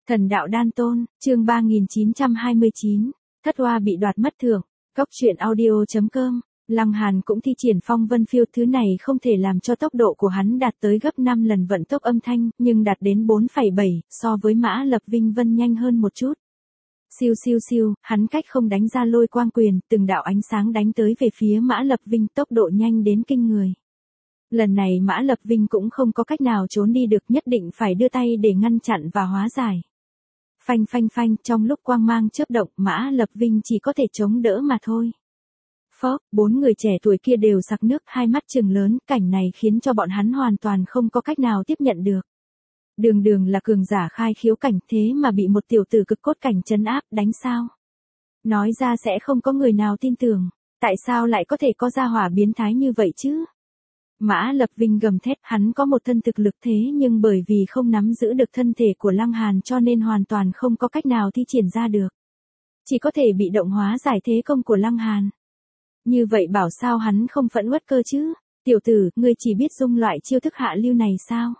Thần đạo đan tôn, chương 3929, thất hoa bị đoạt mất thưởng, cóc truyện audio.com. Lăng Hàn cũng thi triển phong vân phiêu, thứ này không thể làm cho tốc độ của hắn đạt tới gấp 5 lần vận tốc âm thanh, nhưng đạt đến 4,7, so với Mã Lập Vinh Vân nhanh hơn một chút. Siêu siêu siêu, hắn cách không đánh ra lôi quang quyền, từng đạo ánh sáng đánh tới về phía Mã Lập Vinh, tốc độ nhanh đến kinh người. Lần này Mã Lập Vinh cũng không có cách nào trốn đi được, nhất định phải đưa tay để ngăn chặn và hóa giải. Phanh phanh phanh, trong lúc quang mang chớp động, Mã Lập Vinh chỉ có thể chống đỡ mà thôi. Phó, 4 người trẻ tuổi kia đều sặc nước, hai mắt trừng lớn, cảnh này khiến cho bọn hắn hoàn toàn không có cách nào tiếp nhận được. Đường đường là cường giả khai khiếu cảnh, thế mà bị một tiểu tử cực cốt cảnh trấn áp, đánh sao? Nói ra sẽ không có người nào tin tưởng, tại sao lại có thể có gia hỏa biến thái như vậy chứ? Mã Lập Vinh gầm thét, hắn có một thân thực lực, thế nhưng bởi vì không nắm giữ được thân thể của Lăng Hàn cho nên hoàn toàn không có cách nào thi triển ra được. Chỉ có thể bị động hóa giải thế công của Lăng Hàn. Như vậy bảo sao hắn không phẫn uất cơ chứ? Tiểu tử, ngươi chỉ biết dung loại chiêu thức hạ lưu này sao?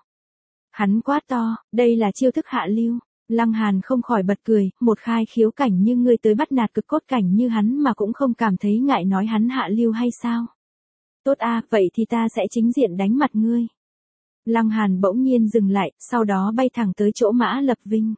Hắn quát to, đây là chiêu thức hạ lưu. Lăng Hàn không khỏi bật cười, một khai khiếu cảnh như ngươi tới bắt nạt cực cốt cảnh như hắn mà cũng không cảm thấy ngại nói hắn hạ lưu hay sao? Tốt a, vậy thì ta sẽ chính diện đánh mặt ngươi. Lăng Hàn bỗng nhiên dừng lại, sau đó bay thẳng tới chỗ Mã Lập Vinh.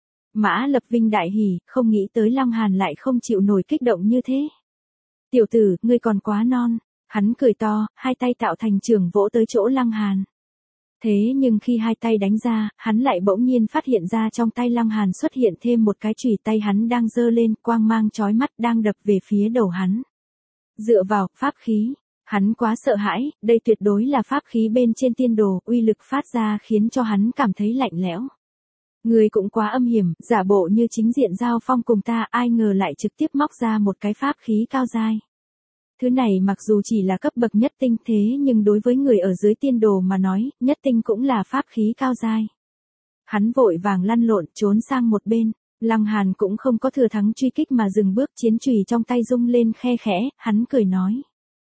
Mã Lập Vinh đại hỉ, không nghĩ tới Lăng Hàn lại không chịu nổi kích động như thế. Tiểu tử, ngươi còn quá non. Hắn cười to, hai tay tạo thành trường vỗ tới chỗ Lăng Hàn. Thế nhưng khi hai tay đánh ra, hắn lại bỗng nhiên phát hiện ra trong tay Lăng Hàn xuất hiện thêm một cái chùy, tay hắn đang giơ lên, quang mang chói mắt đang đập về phía đầu hắn. Dựa vào pháp khí, hắn quá sợ hãi, đây tuyệt đối là pháp khí bên trên tiên đồ, uy lực phát ra khiến cho hắn cảm thấy lạnh lẽo. Người cũng quá âm hiểm, giả bộ như chính diện giao phong cùng ta, ai ngờ lại trực tiếp móc ra một cái pháp khí cao giai. Thứ này mặc dù chỉ là cấp bậc nhất tinh, thế nhưng đối với người ở dưới tiên đồ mà nói, nhất tinh cũng là pháp khí cao giai. Hắn vội vàng lăn lộn trốn sang một bên, Lăng Hàn cũng không có thừa thắng truy kích mà dừng bước, chiến chùy trong tay rung lên khe khẽ, hắn cười nói.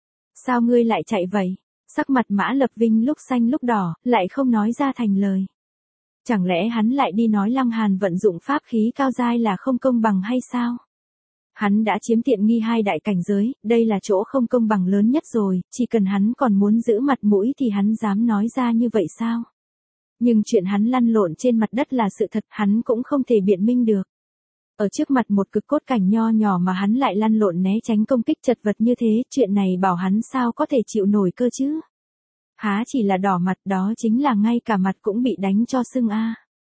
Sao ngươi lại chạy vậy? Sắc mặt Mã Lập Vinh lúc xanh lúc đỏ, lại không nói ra thành lời. Chẳng lẽ hắn lại đi nói Lăng Hàn vận dụng pháp khí cao giai là không công bằng hay sao? Hắn đã chiếm tiện nghi hai đại cảnh giới, đây là chỗ không công bằng lớn nhất rồi, chỉ cần hắn còn muốn giữ mặt mũi thì hắn dám nói ra như vậy sao? Nhưng chuyện hắn lăn lộn trên mặt đất là sự thật, hắn cũng không thể biện minh được. Ở trước mặt một cực cốt cảnh nho nhỏ mà hắn lại lăn lộn né tránh công kích chật vật như thế, chuyện này bảo hắn sao có thể chịu nổi cơ chứ? Há chỉ là đỏ mặt, đó chính là ngay cả mặt cũng bị đánh cho sưng a.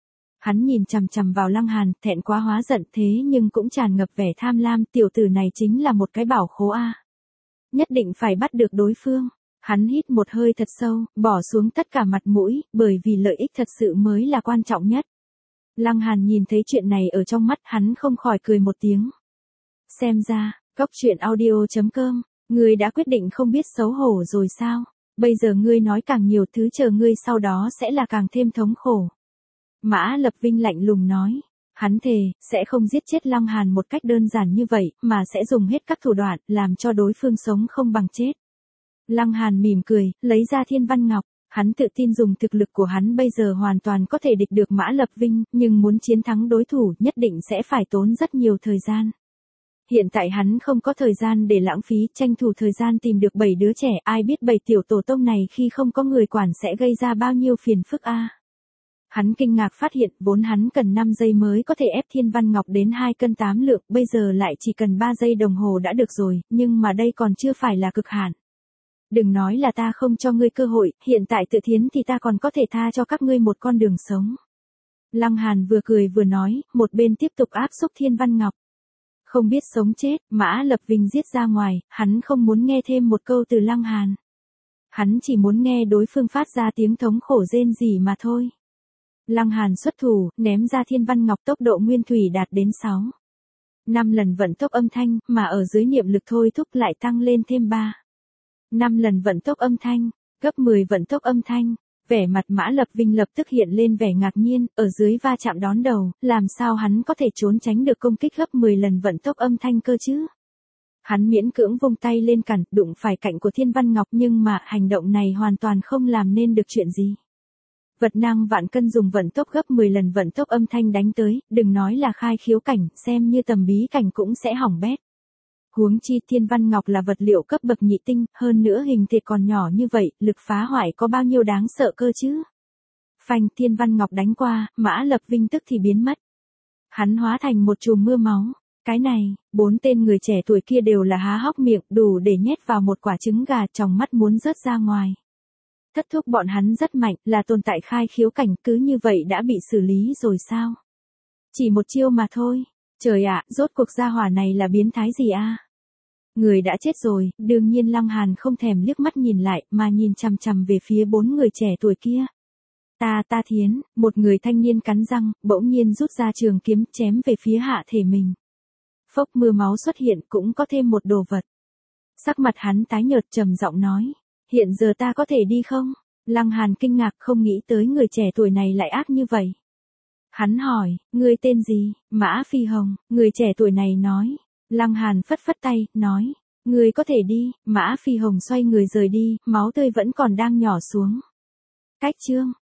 Hắn nhìn chằm chằm vào Lăng Hàn, thẹn quá hóa giận, thế nhưng cũng tràn ngập vẻ tham lam, tiểu tử này chính là một cái bảo khố a. Nhất định phải bắt được đối phương. Hắn hít một hơi thật sâu, bỏ xuống tất cả mặt mũi, bởi vì lợi ích thật sự mới là quan trọng nhất. Lăng Hàn nhìn thấy chuyện này ở trong mắt, hắn không khỏi cười một tiếng. Xem ra, cóc truyện audio.com, ngươi đã quyết định không biết xấu hổ rồi sao? Bây giờ ngươi nói càng nhiều, thứ chờ ngươi sau đó sẽ là càng thêm thống khổ. Mã Lập Vinh lạnh lùng nói, hắn thề, sẽ không giết chết Lăng Hàn một cách đơn giản như vậy, mà sẽ dùng hết các thủ đoạn, làm cho đối phương sống không bằng chết. Lăng Hàn mỉm cười, lấy ra Thiên Văn Ngọc, hắn tự tin dùng thực lực của hắn bây giờ hoàn toàn có thể địch được Mã Lập Vinh, nhưng muốn chiến thắng đối thủ nhất định sẽ phải tốn rất nhiều thời gian. Hiện tại hắn không có thời gian để lãng phí, tranh thủ thời gian tìm được 7 đứa trẻ, ai biết 7 tiểu tổ tông này khi không có người quản sẽ gây ra bao nhiêu phiền phức a. Hắn kinh ngạc phát hiện, vốn hắn cần 5 giây mới có thể ép Thiên Văn Ngọc đến 2 cân 8 lượng, bây giờ lại chỉ cần 3 giây đồng hồ đã được rồi, nhưng mà đây còn chưa phải là cực hạn. Đừng nói là ta không cho ngươi cơ hội, hiện tại tự thiến thì ta còn có thể tha cho các ngươi một con đường sống. Lăng Hàn vừa cười vừa nói, một bên tiếp tục áp xúc Thiên Văn Ngọc. Không biết sống chết, Mã Lập Vinh giết ra ngoài, hắn không muốn nghe thêm một câu từ Lăng Hàn. Hắn chỉ muốn nghe đối phương phát ra tiếng thống khổ rên rỉ mà thôi. Lăng Hàn xuất thủ, ném ra Thiên Văn Ngọc, tốc độ nguyên thủy đạt đến 5 lần vận tốc âm thanh, mà ở dưới niệm lực thôi thúc lại tăng lên thêm 5 lần vận tốc âm thanh, gấp 10 vận tốc âm thanh. Vẻ mặt Mã Lập Vinh lập tức hiện lên vẻ ngạc nhiên, ở dưới va chạm đón đầu, làm sao hắn có thể trốn tránh được công kích gấp 10 lần vận tốc âm thanh cơ chứ? Hắn miễn cưỡng vung tay lên cản, đụng phải cạnh của Thiên Văn Ngọc, nhưng mà hành động này hoàn toàn không làm nên được chuyện gì. Vật năng vạn cân dùng vận tốc gấp 10 lần vận tốc âm thanh đánh tới, đừng nói là khai khiếu cảnh, xem như tầm bí cảnh cũng sẽ hỏng bét. Huống chi Thiên Văn Ngọc là vật liệu cấp bậc nhị tinh, hơn nữa hình thể còn nhỏ như vậy, lực phá hoại có bao nhiêu đáng sợ cơ chứ? Phanh, Thiên Văn Ngọc đánh qua, Mã Lập Vinh tức thì biến mất. Hắn hóa thành một chùm mưa máu. Cái này, 4 tên người trẻ tuổi kia đều là há hốc miệng, đủ để nhét vào một quả trứng gà, trong mắt muốn rớt ra ngoài. Thất thúc bọn hắn rất mạnh, là tồn tại khai khiếu cảnh, cứ như vậy đã bị xử lý rồi sao? Chỉ một chiêu mà thôi. Trời ạ, rốt cuộc gia hỏa này là biến thái gì a? Người đã chết rồi, đương nhiên Lăng Hàn không thèm liếc mắt nhìn lại, mà nhìn chằm chằm về phía 4 người trẻ tuổi kia. Ta Thiến, một người thanh niên cắn răng, bỗng nhiên rút ra trường kiếm chém về phía hạ thể mình. Phốc, mưa máu xuất hiện, cũng có thêm một đồ vật. Sắc mặt hắn tái nhợt trầm giọng nói, hiện giờ ta có thể đi không? Lăng Hàn kinh ngạc không nghĩ tới người trẻ tuổi này lại ác như vậy. Hắn hỏi, ngươi tên gì? Mã Phi Hồng, người trẻ tuổi này nói. Lăng Hàn phất phất tay, nói, ngươi có thể đi. Mã Phi Hồng xoay người rời đi, máu tươi vẫn còn đang nhỏ xuống. Cách chương